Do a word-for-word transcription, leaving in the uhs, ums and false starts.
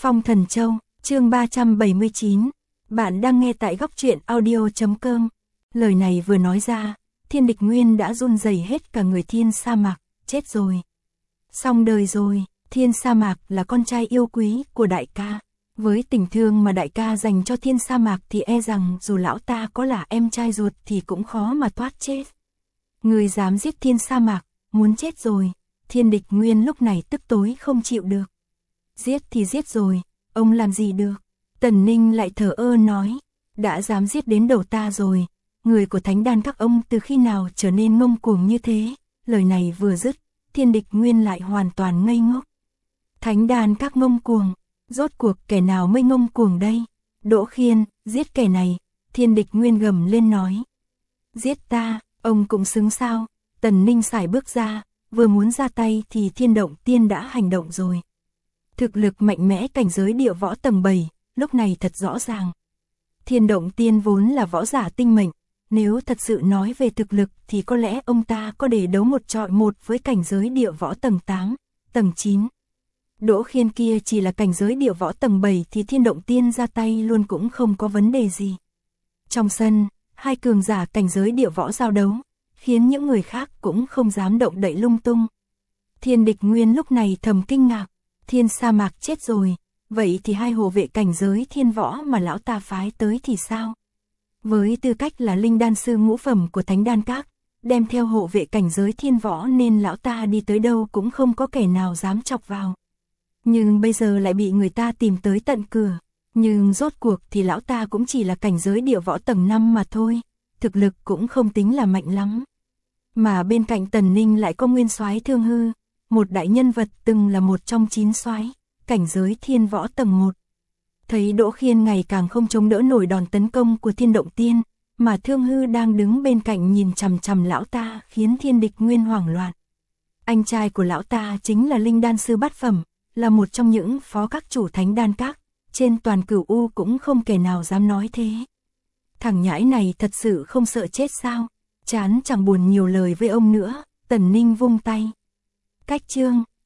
Phong Thần Châu, chương ba trăm bảy mươi chín. Bạn đang nghe tại góc truyện audio chấm com. Lời này vừa nói ra, Thiên Địch Nguyên đã run rẩy hết cả người. Thiên Sa Mạc, chết rồi. Xong đời rồi. Thiên Sa Mạc là con trai yêu quý của đại ca. Với tình thương mà đại ca dành cho Thiên Sa Mạc thì e rằng dù lão ta có là em trai ruột thì cũng khó mà thoát chết. Người dám giết Thiên Sa Mạc, muốn chết rồi. Thiên Địch Nguyên lúc này tức tối không chịu được. Giết thì giết rồi, ông làm gì được. Tần Ninh lại thở ơ nói, đã dám giết đến đầu ta rồi. Người của Thánh Đan các ông từ khi nào trở nên ngông cuồng như thế. Lời này vừa dứt, Thiên Địch Nguyên lại hoàn toàn ngây ngốc. Thánh Đan các ngông cuồng, rốt cuộc kẻ nào mới ngông cuồng đây? Đỗ Khiên, giết kẻ này. Thiên Địch Nguyên gầm lên nói. Giết ta, ông cũng xứng sao? Tần Ninh sải bước ra, vừa muốn ra tay thì Thiên Động Tiên đã hành động rồi. Thực lực mạnh mẽ cảnh giới địa võ tầng bảy, lúc này thật rõ ràng. Thiên Động Tiên vốn là võ giả tinh mệnh, nếu thật sự nói về thực lực thì có lẽ ông ta có để đấu một trọi một với cảnh giới địa võ tầng tám, tầng chín. Đỗ Khiên kia chỉ là cảnh giới địa võ tầng bảy thì Thiên Động Tiên ra tay luôn cũng không có vấn đề gì. Trong sân, hai cường giả cảnh giới địa võ giao đấu, khiến những người khác cũng không dám động đậy lung tung. Thiên Địch Nguyên lúc này thầm kinh ngạc, Thiên Sa Mạc chết rồi, vậy thì hai hộ vệ cảnh giới thiên võ mà lão ta phái tới thì sao? Với tư cách là linh đan sư ngũ phẩm của Thánh Đan Các, đem theo hộ vệ cảnh giới thiên võ nên lão ta đi tới đâu cũng không có kẻ nào dám chọc vào. Nhưng bây giờ lại bị người ta tìm tới tận cửa, nhưng rốt cuộc thì lão ta cũng chỉ là cảnh giới địa võ tầng năm mà thôi, thực lực cũng không tính là mạnh lắm. Mà bên cạnh Tần Ninh lại có Nguyên Soái Thương Hư, một đại nhân vật từng là một trong chín soái, cảnh giới thiên võ tầng một. Thấy Đỗ Khiên ngày càng không chống đỡ nổi đòn tấn công của Thiên Động Tiên, mà Thương Hư đang đứng bên cạnh nhìn chằm chằm lão ta khiến Thiên Địch Nguyên hoảng loạn. Anh trai của lão ta chính là linh đan sư bát phẩm, là một trong những phó các chủ Thánh Đan Các, trên toàn Cửu U cũng không kẻ nào dám nói thế. Thằng nhãi này thật sự không sợ chết sao? Chán chẳng buồn nhiều lời với ông nữa, Tần Ninh vung tay. Cách chương.